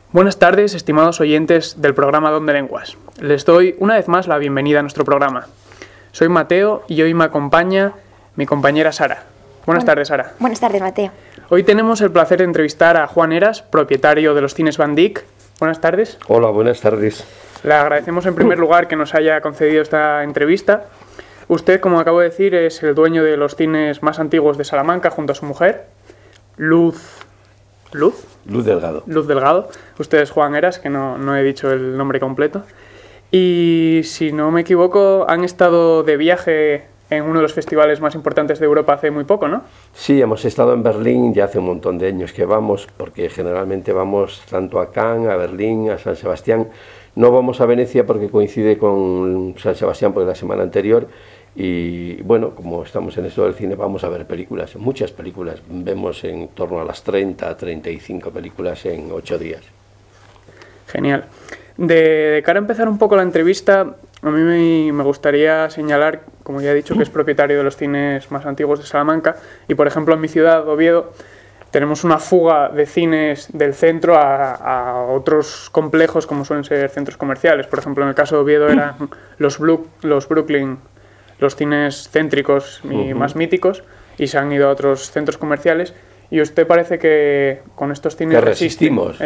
Buenas tardes, estimados oyentes del programa Don de Lenguas. Les doy una vez más la bienvenida a nuestro programa. Soy Mateo y hoy me acompaña mi compañera Sara. Buenas tardes, Sara. Buenas tardes, Mateo. Hoy tenemos el placer de entrevistar a Juan Eras, propietario de los cines Van Dyck. Buenas tardes. Hola, buenas tardes. Le agradecemos en primer lugar que nos haya concedido esta entrevista. Usted, como acabo de decir, es el dueño de los cines más antiguos de Salamanca junto a su mujer, Luz Delgado. Usted es Juan Eras, que no he dicho el nombre completo. Y si no me equivoco, han estado de viaje en uno de los festivales más importantes de Europa hace muy poco, ¿no? Sí, hemos estado en Berlín, ya hace un montón de años que vamos, porque generalmente vamos tanto a Cannes, a Berlín, a San Sebastián. No vamos a Venecia porque coincide con San Sebastián, porque la semana anterior. Y bueno, como estamos en esto del cine, vamos a ver películas, muchas películas. Vemos en torno a las 30, 35 películas en 8 días. Genial. De cara a empezar un poco la entrevista, a mí me gustaría señalar, como ya he dicho, que es propietario de los cines más antiguos de Salamanca. Y por ejemplo, en mi ciudad, Oviedo, tenemos una fuga de cines del centro a otros complejos como suelen ser centros comerciales. Por ejemplo, en el caso de Oviedo eran los Brooklyn, los cines céntricos y más míticos, y se han ido a otros centros comerciales. Y usted parece que con estos cines resistimos.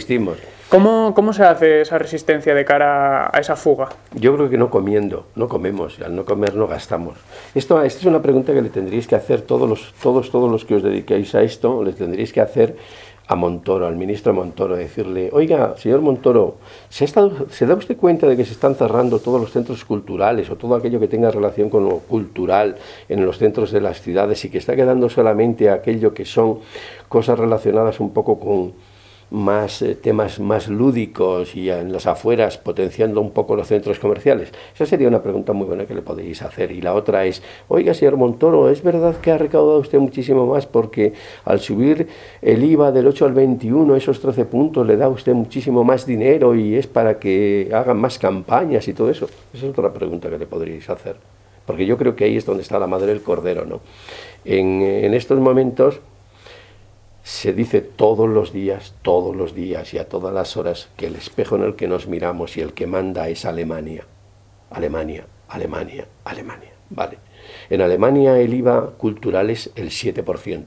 ¿Cómo se hace esa resistencia de cara a esa fuga? Yo creo que no comemos, y al no comer no gastamos. Esta es una pregunta que le tendríais que hacer todos los que os dediquéis a esto, le tendríais que hacer a Montoro, al ministro Montoro, decirle: oiga, señor Montoro, ¿se da usted cuenta de que se están cerrando todos los centros culturales o todo aquello que tenga relación con lo cultural en los centros de las ciudades y que está quedando solamente aquello que son cosas relacionadas un poco con más temas más lúdicos y en las afueras potenciando un poco los centros comerciales? Esa sería una pregunta muy buena que le podéis hacer. Y la otra es: oiga, señor Montoro, ¿es verdad que ha recaudado usted muchísimo más porque al subir el IVA del 8 al 21, esos 13 puntos, le da a usted muchísimo más dinero y es para que hagan más campañas y todo eso? Esa es otra pregunta que le podríais hacer, porque yo creo que ahí es donde está la madre del cordero, ¿no? En estos momentos se dice todos los días y a todas las horas que el espejo en el que nos miramos y el que manda es Alemania. Alemania. Vale. En Alemania el IVA cultural es el 7%.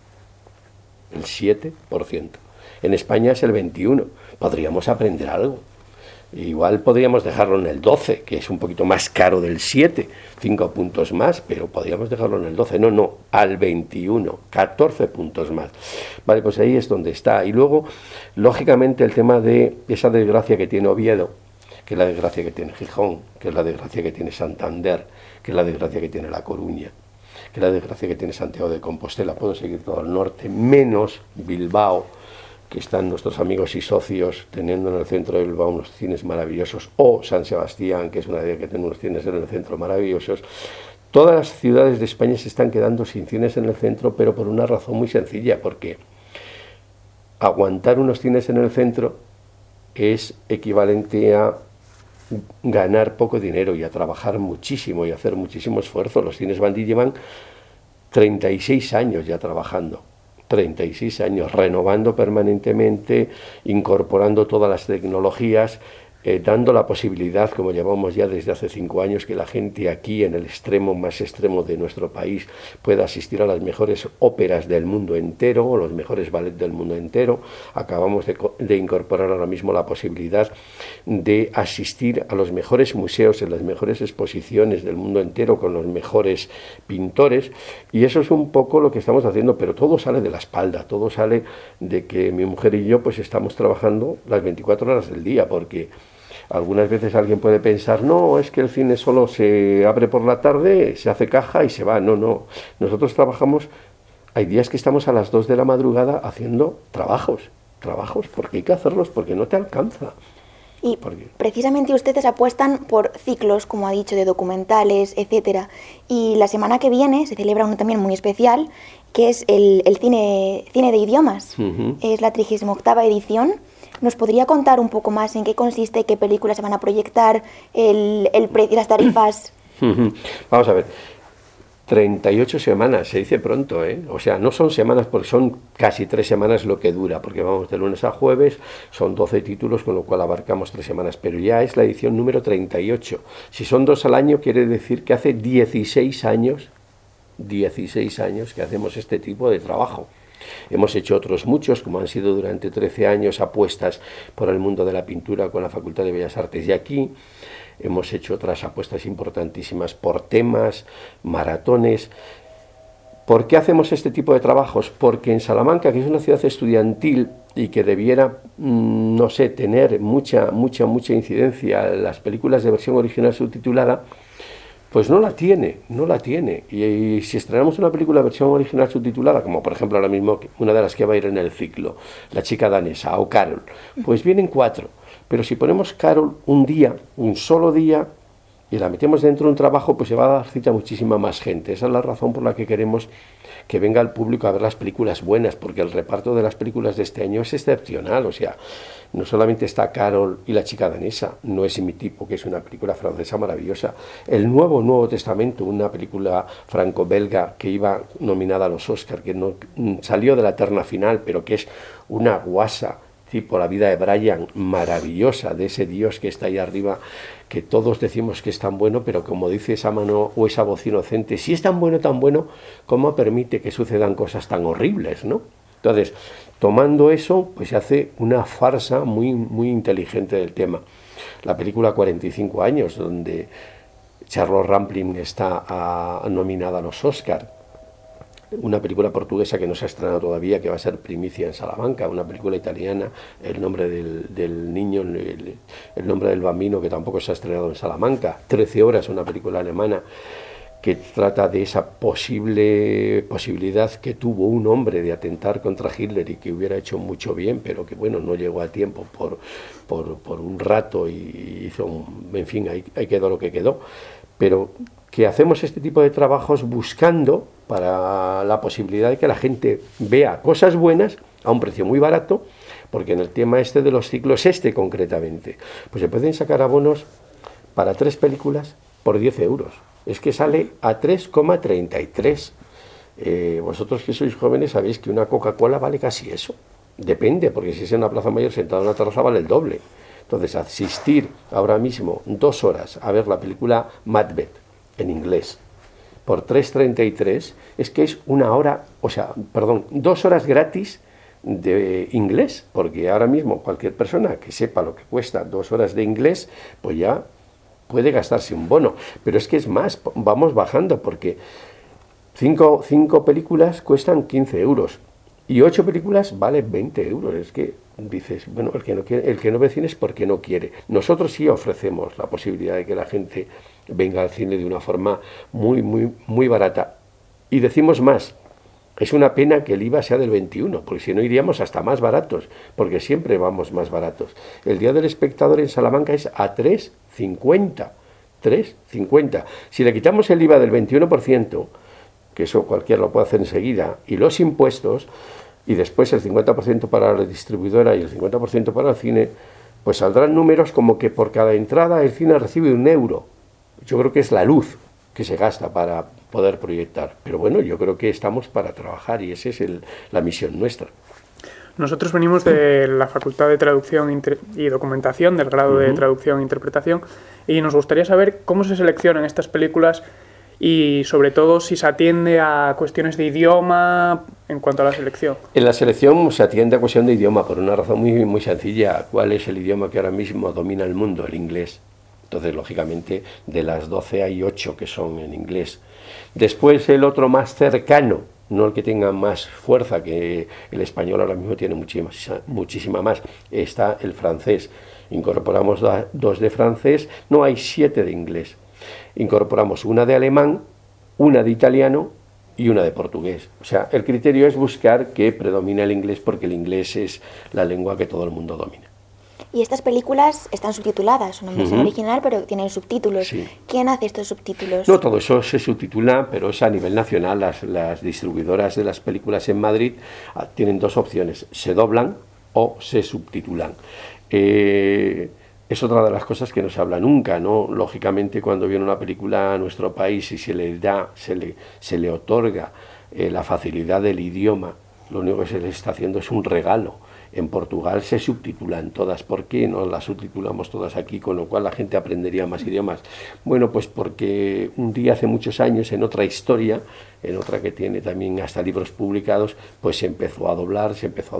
El 7%. En España es el 21%. Podríamos aprender algo. Igual podríamos dejarlo en el 12, que es un poquito más caro del 7, 5 puntos más, pero podríamos dejarlo en el 12, no, al 21, 14 puntos más. Vale, pues ahí es donde está. Y luego, lógicamente, el tema de esa desgracia que tiene Oviedo, que es la desgracia que tiene Gijón, que es la desgracia que tiene Santander, que es la desgracia que tiene La Coruña, que es la desgracia que tiene Santiago de Compostela, puedo seguir todo el norte, menos Bilbao, que están nuestros amigos y socios teniendo en el centro de Bilbao unos cines maravillosos, o San Sebastián, que es una idea que tiene unos cines en el centro maravillosos. Todas las ciudades de España se están quedando sin cines en el centro, pero por una razón muy sencilla, porque aguantar unos cines en el centro es equivalente a ganar poco dinero y a trabajar muchísimo y hacer muchísimo esfuerzo. Los cines Van Dyck llevan 36 años ya trabajando. 36 años, renovando permanentemente, incorporando todas las tecnologías, dando la posibilidad, como llevamos ya desde hace 5 años, que la gente aquí en el extremo más extremo de nuestro país pueda asistir a las mejores óperas del mundo entero, o los mejores ballets del mundo entero. Acabamos de incorporar ahora mismo la posibilidad de asistir a los mejores museos, en las mejores exposiciones del mundo entero, con los mejores pintores, y eso es un poco lo que estamos haciendo, pero todo sale de la espalda, todo sale de que mi mujer y yo pues estamos trabajando las 24 horas del día, porque algunas veces alguien puede pensar: no, es que el cine solo se abre por la tarde, se hace caja y se va. No. Nosotros trabajamos, hay días que estamos a las 2 de la madrugada haciendo trabajos, porque hay que hacerlos, porque no te alcanza. Y precisamente ustedes apuestan por ciclos, como ha dicho, de documentales, etcétera. Y la semana que viene se celebra uno también muy especial, que es el cine de idiomas. Es la 38ª edición. ¿Nos podría contar un poco más en qué consiste, qué películas se van a proyectar, el precio y las tarifas? Vamos a ver. 38 semanas, se dice pronto, ¿eh? O sea, no son semanas porque son casi 3 semanas lo que dura, porque vamos de lunes a jueves, son 12 títulos, con lo cual abarcamos 3 semanas, pero ya es la edición número 38. Si son 2 al año, quiere decir que hace 16 años que hacemos este tipo de trabajo. Hemos hecho otros muchos, como han sido durante 13 años apuestas por el mundo de la pintura con la Facultad de Bellas Artes de aquí. Hemos hecho otras apuestas importantísimas por temas, maratones. ¿Por qué hacemos este tipo de trabajos? Porque en Salamanca, que es una ciudad estudiantil y que debiera, no sé, tener mucha incidencia las películas de versión original subtitulada, pues no la tiene. Y si estrenamos una película de versión original subtitulada, como por ejemplo ahora mismo una de las que va a ir en el ciclo, La chica danesa o Carol, pues vienen 4. Pero si ponemos Carol un solo día, y la metemos dentro de un trabajo, pues se va a dar cita a muchísima más gente. Esa es la razón por la que queremos que venga el público a ver las películas buenas, porque el reparto de las películas de este año es excepcional. O sea, no solamente está Carol y La chica danesa, No es mi tipo, que es una película francesa maravillosa. El Nuevo Testamento, una película franco-belga que iba nominada a los Oscar, que no salió de la terna final, pero que es una guasa tipo La vida de Brian, maravillosa, de ese Dios que está ahí arriba, que todos decimos que es tan bueno, pero como dice esa mano o esa voz inocente, si es tan bueno, ¿cómo permite que sucedan cosas tan horribles, no? Entonces, tomando eso, pues se hace una farsa muy inteligente del tema. La película 45 años, donde Charlotte Rampling está nominada a los Oscar. Una película portuguesa que no se ha estrenado todavía, que va a ser primicia en Salamanca, una película italiana, El nombre del niño, el nombre del bambino, que tampoco se ha estrenado en Salamanca, 13 horas, una película alemana que trata de esa posibilidad que tuvo un hombre de atentar contra Hitler y que hubiera hecho mucho bien, pero que bueno, no llegó a tiempo por un rato y hizo, en fin, ahí quedó lo que quedó, pero que hacemos este tipo de trabajos buscando para la posibilidad de que la gente vea cosas buenas a un precio muy barato, porque en el tema este de los ciclos, concretamente, pues se pueden sacar abonos para 3 películas por 10 euros. Es que sale a 3,33. Vosotros que sois jóvenes sabéis que una Coca-Cola vale casi eso. Depende, porque si es en una plaza mayor sentado en una terraza vale el doble. Entonces, asistir ahora mismo 2 horas a ver la película Macbeth en inglés por 3,33 es que es 2 horas gratis de inglés, porque ahora mismo cualquier persona que sepa lo que cuesta 2 horas de inglés, pues ya puede gastarse un bono. Pero es que es más, vamos bajando, porque 5 películas cuestan 15 euros y 8 películas valen 20 euros. Es que dices, bueno, el que no ve cine es porque no quiere. Nosotros sí ofrecemos la posibilidad de que la gente venga al cine de una forma muy barata. Y decimos más, es una pena que el IVA sea del 21, porque si no iríamos hasta más baratos, porque siempre vamos más baratos. El Día del Espectador en Salamanca es a 3,50. 3,50. Si le quitamos el IVA del 21%, que eso cualquiera lo puede hacer enseguida, y los impuestos, y después el 50% para la distribuidora y el 50% para el cine, pues saldrán números como que por cada entrada el cine recibe 1 euro. Yo creo que es la luz que se gasta para poder proyectar. Pero bueno, yo creo que estamos para trabajar y esa es la misión nuestra. Nosotros venimos de la Facultad de Traducción y Documentación, del grado de Traducción e Interpretación, y nos gustaría saber cómo se seleccionan estas películas y sobre todo si se atiende a cuestiones de idioma en cuanto a la selección. En la selección se atiende a cuestión de idioma por una razón muy sencilla. ¿Cuál es el idioma que ahora mismo domina el mundo? El inglés. Entonces, lógicamente, de las 12 hay 8 que son en inglés. Después, el otro más cercano, no el que tenga más fuerza, que el español ahora mismo tiene muchísima más, está el francés. Incorporamos 2 de francés, no hay 7 de inglés. Incorporamos una de alemán, una de italiano y una de portugués. O sea, el criterio es buscar que predomine el inglés, porque el inglés es la lengua que todo el mundo domina. Y estas películas están subtituladas, son en versión original, pero tienen subtítulos. Sí. ¿Quién hace estos subtítulos? No, todo eso se subtitula, pero es a nivel nacional. Las distribuidoras de las películas en Madrid tienen 2 opciones: se doblan o se subtitulan. es otra de las cosas que no se habla nunca, ¿no? Lógicamente, cuando viene una película a nuestro país y se le otorga la facilidad del idioma, lo único que se le está haciendo es un regalo. En Portugal se subtitulan todas. ¿Por qué no las subtitulamos todas aquí? Con lo cual la gente aprendería más idiomas. Bueno, pues porque un día hace muchos años, en otra historia, en otra que tiene también hasta libros publicados, pues se empezó a doblar,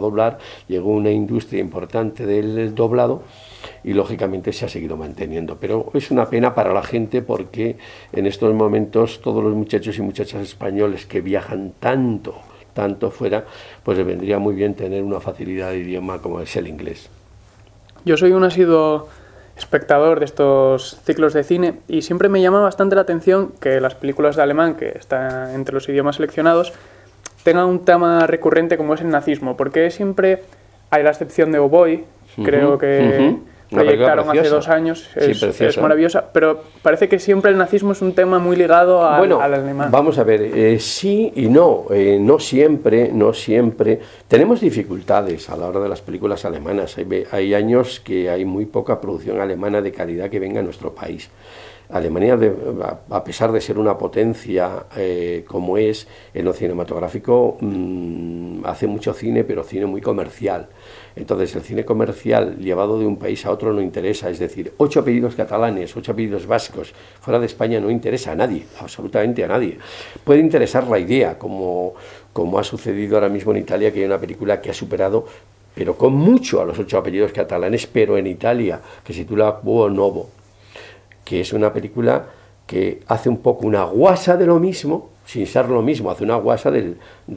llegó una industria importante del doblado y lógicamente se ha seguido manteniendo. Pero es una pena para la gente porque en estos momentos todos los muchachos y muchachas españoles que viajan tanto fuera, pues les vendría muy bien tener una facilidad de idioma como es el inglés. Yo soy un asiduo espectador de estos ciclos de cine y siempre me llama bastante la atención que las películas de alemán, que están entre los idiomas seleccionados, tengan un tema recurrente como es el nazismo, porque siempre hay la excepción de Oh Boy, creo que proyectaron hace 2 años, es maravillosa, pero parece que siempre el nazismo es un tema muy ligado al alemán. Vamos a ver, sí y no, no siempre. Tenemos dificultades a la hora de las películas alemanas, hay años que hay muy poca producción alemana de calidad que venga a nuestro país. Alemania, a pesar de ser una potencia como es en lo cinematográfico, hace mucho cine, pero cine muy comercial. Entonces el cine comercial llevado de un país a otro no interesa, es decir, 8 apellidos catalanes, 8 apellidos vascos, fuera de España no interesa a nadie, absolutamente a nadie. Puede interesar la idea, como ha sucedido ahora mismo en Italia, que hay una película que ha superado, pero con mucho, a los 8 apellidos catalanes, pero en Italia, que se titula Buon Novo, que es una película que hace un poco una guasa de lo mismo, sin ser lo mismo, hace una guasa de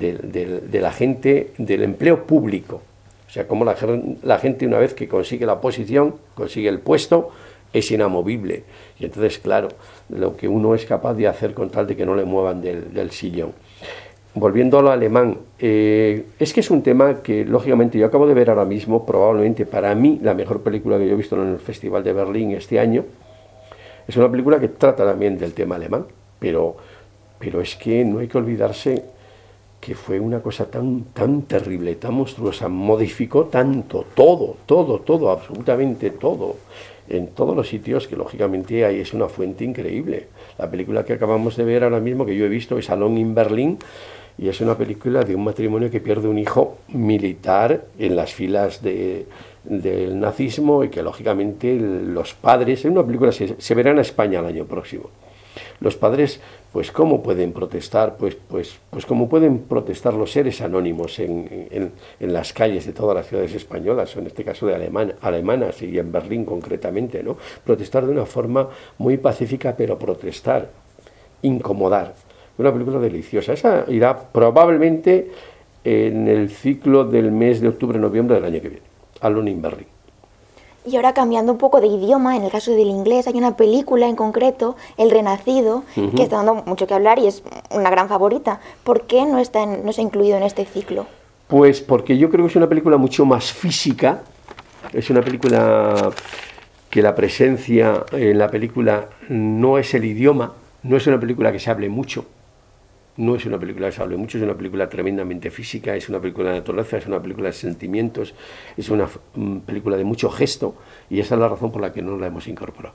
la gente, del empleo público. O sea, como la gente una vez que consigue la posición, consigue el puesto, es inamovible. Y entonces, claro, lo que uno es capaz de hacer con tal de que no le muevan del sillón. Volviendo a lo alemán, es que es un tema que, lógicamente, yo acabo de ver ahora mismo, probablemente para mí, la mejor película que yo he visto en el Festival de Berlín este año. Es una película que trata también del tema alemán, pero es que no hay que olvidarse que fue una cosa tan terrible, tan monstruosa, modificó tanto, todo, absolutamente todo, en todos los sitios, que lógicamente ahí es una fuente increíble. La película que acabamos de ver ahora mismo, que yo he visto, es Alone in Berlin, y es una película de un matrimonio que pierde un hijo militar en las filas del nazismo, y que lógicamente los padres, en una película se verá en España el año próximo. Los padres, pues ¿cómo pueden protestar? Pues como pueden protestar los seres anónimos en las calles de todas las ciudades españolas, o en este caso de alemanas, y en Berlín concretamente, ¿no? Protestar de una forma muy pacífica, pero protestar, incomodar. Una película deliciosa. Esa irá probablemente en el ciclo del mes de octubre-noviembre del año que viene, Alone in Berlin. Y ahora cambiando un poco de idioma, en el caso del inglés hay una película en concreto, El Renacido, que está dando mucho que hablar y es una gran favorita. ¿Por qué no se ha incluido en este ciclo? Pues porque yo creo que es una película mucho más física, es una película que la presencia en la película no es el idioma, no es una película que se hable mucho. No es una película que se hable mucho, es una película tremendamente física, es una película de naturaleza, es una película de sentimientos, es una película de mucho gesto, y esa es la razón por la que no la hemos incorporado.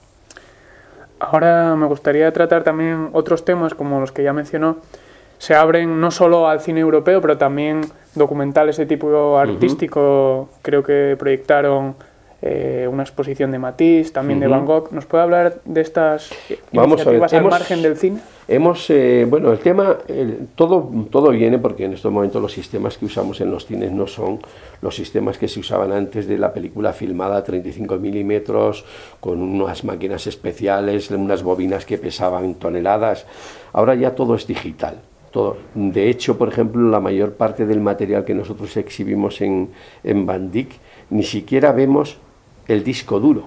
Ahora me gustaría tratar también otros temas como los que ya mencionó. Se abren no solo al cine europeo, pero también documentales de tipo artístico. Creo que proyectaron una exposición de Matisse, también de Van Gogh. ¿Nos puede hablar de estas iniciativas al margen del cine? Bueno, el tema, todo viene porque en estos momentos los sistemas que usamos en los cines no son los sistemas que se usaban antes de la película filmada a 35 milímetros, con unas máquinas especiales, unas bobinas que pesaban toneladas. Ahora ya todo es digital. Todo. De hecho, por ejemplo, la mayor parte del material que nosotros exhibimos en Van Dyck, ni siquiera vemos el disco duro,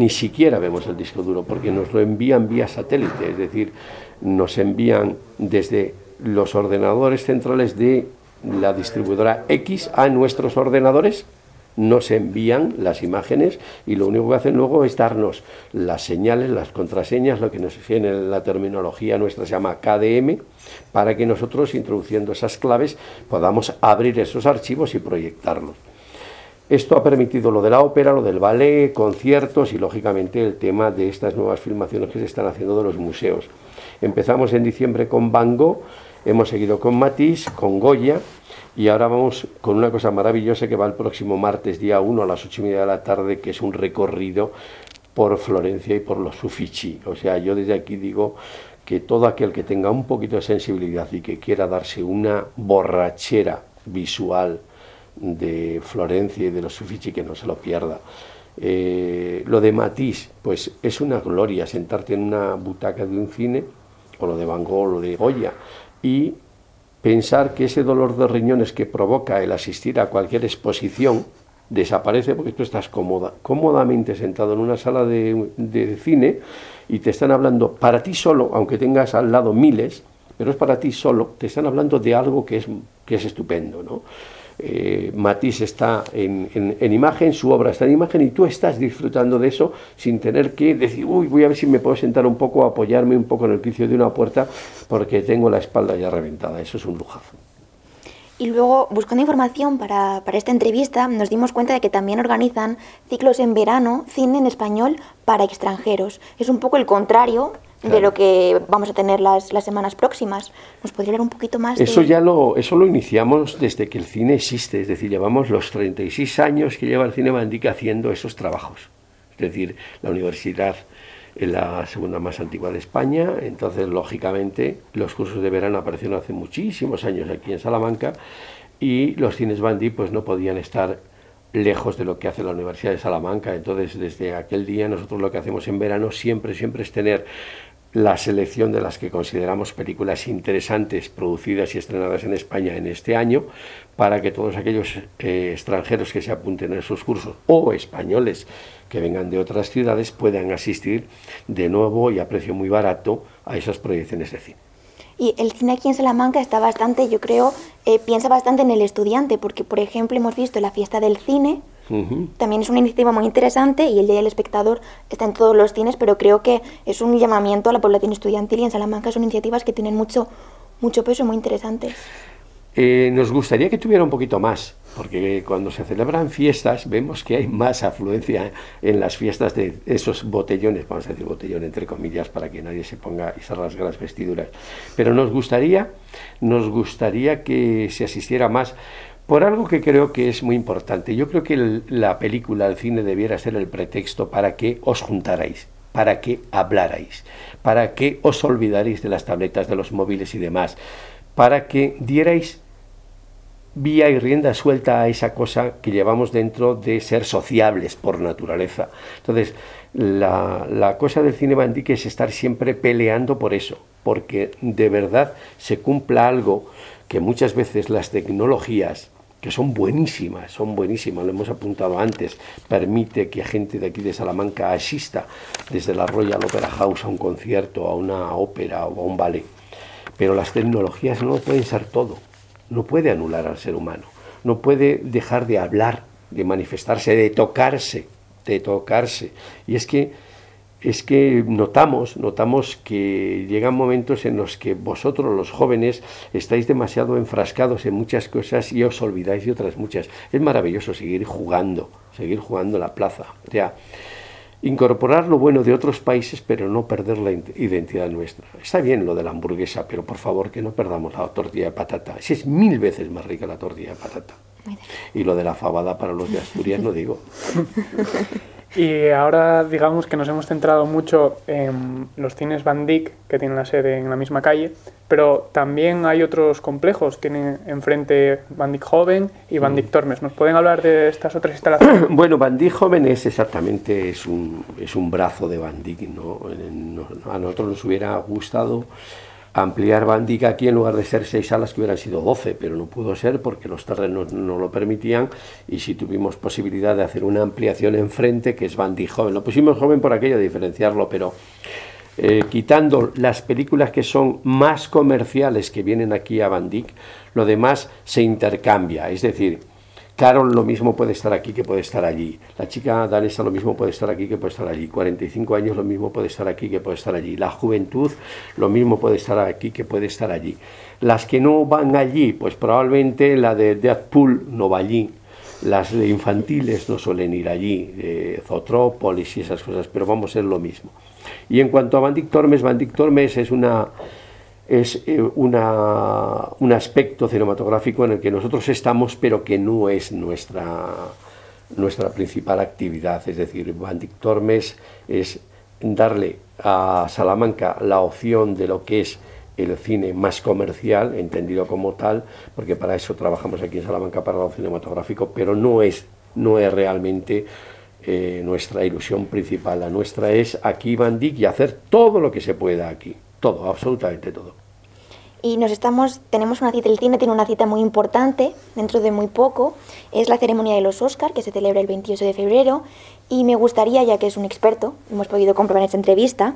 porque nos lo envían vía satélite, es decir, nos envían desde los ordenadores centrales de la distribuidora X a nuestros ordenadores, nos envían las imágenes y lo único que hacen luego es darnos las señales, las contraseñas, lo que nos en la terminología nuestra se llama KDM, para que nosotros, introduciendo esas claves, podamos abrir esos archivos y proyectarlos. Esto ha permitido lo de la ópera, lo del ballet, conciertos y lógicamente el tema de estas nuevas filmaciones que se están haciendo de los museos. Empezamos en diciembre con Van Gogh, hemos seguido con Matisse, con Goya y ahora vamos con una cosa maravillosa que va el próximo martes día 1 a las 8:30 de la tarde, que es un recorrido por Florencia y por los Uffizi. O sea, yo desde aquí digo que todo aquel que tenga un poquito de sensibilidad y que quiera darse una borrachera visual de Florencia y de los Uffizi, que no se lo pierda. Lo de Matisse, pues es una gloria sentarte en una butaca de un cine, o lo de Van Gogh, o lo de Goya, y pensar que ese dolor de riñones que provoca el asistir a cualquier exposición desaparece porque tú estás cómodamente sentado en una sala de cine y te están hablando para ti solo, aunque tengas al lado miles, pero es para ti solo, te están hablando de algo que es estupendo, ¿no? Matisse está en imagen, su obra está en imagen y tú estás disfrutando de eso sin tener que decir, uy, voy a ver si me puedo sentar un poco, apoyarme un poco en el quicio de una puerta porque tengo la espalda ya reventada. Eso es un lujazo. Y luego, buscando información para esta entrevista, nos dimos cuenta de que también organizan ciclos en verano, cine en español para extranjeros. Es un poco el contrario de lo que vamos a tener las semanas próximas. ¿Nos podría hablar un poquito más de...? Eso lo iniciamos desde que el cine existe, es decir, llevamos los 36 años que lleva el Cine Van Dyck haciendo esos trabajos. Es decir, la universidad es la segunda más antigua de España, entonces, lógicamente, los cursos de verano aparecieron hace muchísimos años aquí en Salamanca y los cines Van Dyck pues no podían estar lejos de lo que hace la Universidad de Salamanca. Entonces, desde aquel día, nosotros lo que hacemos en verano siempre es tener la selección de las que consideramos películas interesantes producidas y estrenadas en España en este año, para que todos aquellos extranjeros que se apunten a esos cursos o españoles que vengan de otras ciudades puedan asistir de nuevo y a precio muy barato a esas proyecciones de cine. Y el cine aquí en Salamanca está bastante, yo creo, piensa bastante en el estudiante, porque, por ejemplo, hemos visto la fiesta del cine. También es una iniciativa muy interesante y el Día del Espectador está en todos los cines, pero creo que es un llamamiento a la población estudiantil y en Salamanca son iniciativas que tienen mucho peso, muy interesantes. Nos gustaría que tuviera un poquito más, porque cuando se celebran fiestas vemos que hay más afluencia en las fiestas de esos botellones, vamos a decir botellón entre comillas para que nadie se ponga y se rasgue las vestiduras, pero nos gustaría que se asistiera más por algo que creo que es muy importante. Yo creo que la película, el cine debiera ser el pretexto para que os juntarais, para que hablarais, para que os olvidarais de las tabletas, de los móviles y demás, para que dierais vía y rienda suelta a esa cosa que llevamos dentro de ser sociables por naturaleza. Entonces, la cosa del cine Van Dyck es estar siempre peleando por eso, porque de verdad se cumpla algo que muchas veces las tecnologías, que son buenísimas, lo hemos apuntado antes, permite que gente de aquí de Salamanca asista desde la Royal Opera House a un concierto, a una ópera o a un ballet. Pero las tecnologías no pueden ser todo, no puede anular al ser humano, no puede dejar de hablar, de manifestarse, de tocarse. Y es que notamos que llegan momentos en los que vosotros, los jóvenes, estáis demasiado enfrascados en muchas cosas y os olvidáis de otras muchas. Es maravilloso seguir jugando en la plaza. O sea, incorporar lo bueno de otros países, pero no perder la identidad nuestra. Está bien lo de la hamburguesa, pero por favor que no perdamos la tortilla de patata. Si es 1000 veces más rica la tortilla de patata. Y lo de la fabada para los de Asturias no digo. Y ahora digamos que nos hemos centrado mucho en los cines Van Dyck, que tienen la sede en la misma calle, pero también hay otros complejos. Tienen enfrente Van Dyck Joven y Van Dyck Tormes. ¿Nos pueden hablar de estas otras instalaciones? Bueno, Van Dyck Joven es un brazo de Van Dyck, ¿no? A nosotros nos hubiera gustado ampliar Van Dyck aquí en lugar de ser 6 salas que hubieran sido 12, pero no pudo ser porque los terrenos no lo permitían y sí tuvimos posibilidad de hacer una ampliación enfrente que es Van Dyck Joven. Lo pusimos joven por aquello de diferenciarlo, pero quitando las películas que son más comerciales que vienen aquí a Van Dyck, lo demás se intercambia, es decir, Carol lo mismo puede estar aquí que puede estar allí. La chica danesa lo mismo puede estar aquí que puede estar allí. 45 años lo mismo puede estar aquí que puede estar allí. La juventud lo mismo puede estar aquí que puede estar allí. Las que no van allí, pues probablemente la de Deadpool no va allí. Las de infantiles no suelen ir allí, Zotrópolis y esas cosas, pero vamos a ser lo mismo. Y en cuanto a Van Tormes es un aspecto cinematográfico en el que nosotros estamos, pero que no es nuestra principal actividad. Es decir, Van Tormes es darle a Salamanca la opción de lo que es el cine más comercial, entendido como tal, porque para eso trabajamos aquí en Salamanca, para lo cinematográfico, pero no es realmente nuestra ilusión principal. La nuestra es aquí Van Dyck y hacer todo lo que se pueda aquí, todo, absolutamente todo. Y tenemos una cita, el cine tiene una cita muy importante, dentro de muy poco, es la ceremonia de los Oscar, que se celebra el 28 de febrero, y me gustaría, ya que es un experto, hemos podido comprobar en esta entrevista,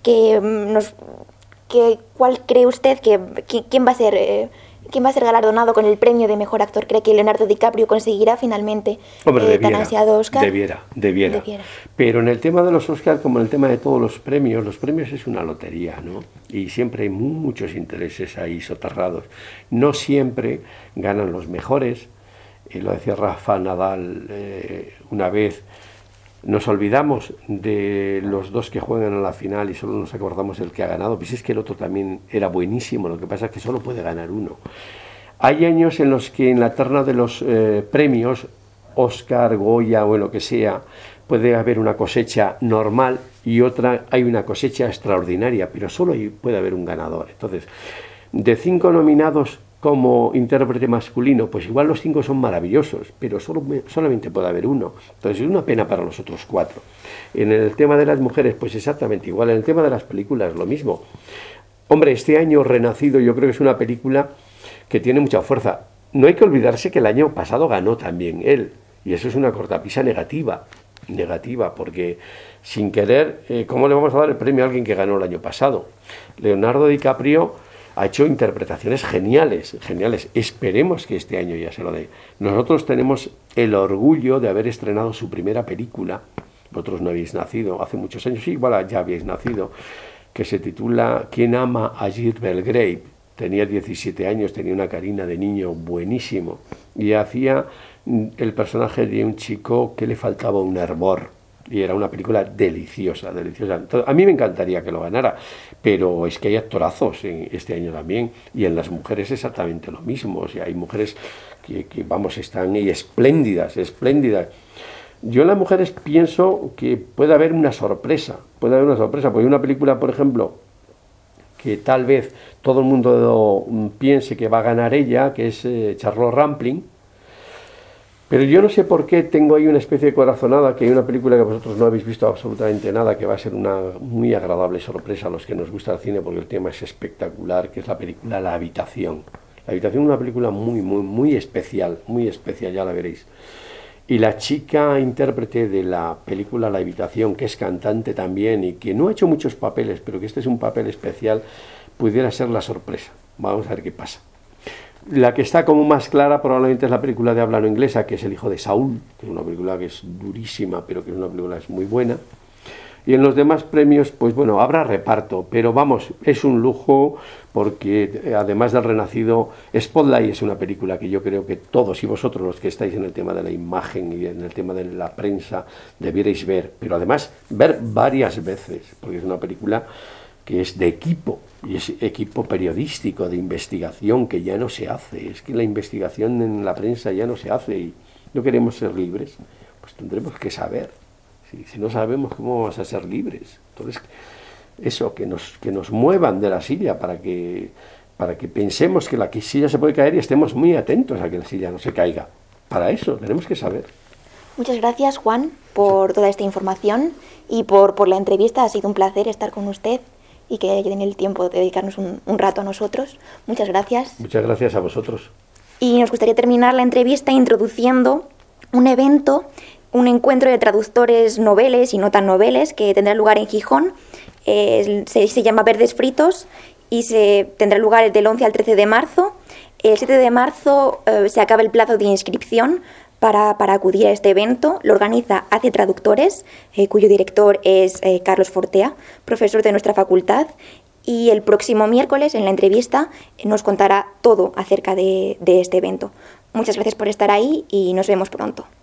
¿cuál cree usted quién va a ser galardonado con el premio de mejor actor? ¿Cree que Leonardo DiCaprio conseguirá finalmente tan ansiado Oscar? Debiera. Pero en el tema de los Oscar, como en el tema de todos los premios es una lotería, ¿no? Y siempre hay muchos intereses ahí soterrados. No siempre ganan los mejores. Lo decía Rafa Nadal una vez. Nos olvidamos de los dos que juegan a la final y solo nos acordamos del que ha ganado. Pues es que el otro también era buenísimo, lo que pasa es que solo puede ganar uno. Hay años en los que en la terna de los premios, Oscar, Goya o en lo que sea, puede haber una cosecha normal y otra hay una cosecha extraordinaria, pero solo puede haber un ganador. Entonces, de 5 nominados como intérprete masculino, pues igual los 5 son maravillosos, pero solamente puede haber uno. Entonces es una pena para los otros 4. En el tema de las mujeres, pues exactamente igual. En el tema de las películas, lo mismo. Hombre, este año Renacido yo creo que es una película que tiene mucha fuerza. No hay que olvidarse que el año pasado ganó también él, y eso es una cortapisa negativa, porque sin querer, ¿cómo le vamos a dar el premio a alguien que ganó el año pasado? Leonardo DiCaprio ha hecho interpretaciones geniales. Esperemos que este año ya se lo dé. Nosotros tenemos el orgullo de haber estrenado su primera película. Vosotros no habéis nacido hace muchos años, sí, igual ya habéis nacido, que se titula ¿Quién ama a Gilles Belgrave? Tenía 17 años, tenía una carina de niño buenísimo y hacía el personaje de un chico que le faltaba un hervor. Y era una película deliciosa. Entonces, a mí me encantaría que lo ganara, pero es que hay actorazos este año también, y en las mujeres exactamente lo mismo. O sea, hay mujeres que están ahí espléndidas. Yo en las mujeres pienso que puede haber una sorpresa, porque hay una película, por ejemplo, que tal vez todo el mundo piense que va a ganar ella, que es Charlotte Rampling. Pero yo no sé por qué tengo ahí una especie de corazonada, que hay una película que vosotros no habéis visto absolutamente nada, que va a ser una muy agradable sorpresa a los que nos gusta el cine, porque el tema es espectacular, que es la película La Habitación. La Habitación es una película muy especial, ya la veréis. Y la chica intérprete de la película La Habitación, que es cantante también y que no ha hecho muchos papeles, pero que este es un papel especial, pudiera ser la sorpresa. Vamos a ver qué pasa. La que está como más clara probablemente es la película de habla no inglesa, que es El hijo de Saúl, que es una película que es durísima, pero que es una película que es muy buena. Y en los demás premios, pues bueno, habrá reparto, pero vamos, es un lujo porque además del Renacido, Spotlight es una película que yo creo que todos y vosotros los que estáis en el tema de la imagen y en el tema de la prensa debierais ver, pero además ver varias veces, porque es una película que es de equipo, y es equipo periodístico, de investigación, que ya no se hace. Es que la investigación en la prensa ya no se hace y no queremos ser libres, pues tendremos que saber. Si no sabemos, ¿cómo vamos a ser libres? Entonces, eso, que nos muevan de la silla para que pensemos que la silla se puede caer y estemos muy atentos a que la silla no se caiga. Para eso tenemos que saber. Muchas gracias, Juan, por toda esta información y por la entrevista. Ha sido un placer estar con usted y que haya tenido el tiempo de dedicarnos un rato a nosotros. Muchas gracias. Muchas gracias a vosotros. Y nos gustaría terminar la entrevista introduciendo un evento, un encuentro de traductores noveles y no tan noveles que tendrá lugar en Gijón. Se llama Verdes Fritos y tendrá lugar del 11 al 13 de marzo. El 7 de marzo se acaba el plazo de inscripción para acudir a este evento. Lo organiza ACE Traductores, cuyo director es Carlos Fortea, profesor de nuestra facultad, y el próximo miércoles en la entrevista nos contará todo acerca de este evento. Muchas gracias por estar ahí y nos vemos pronto.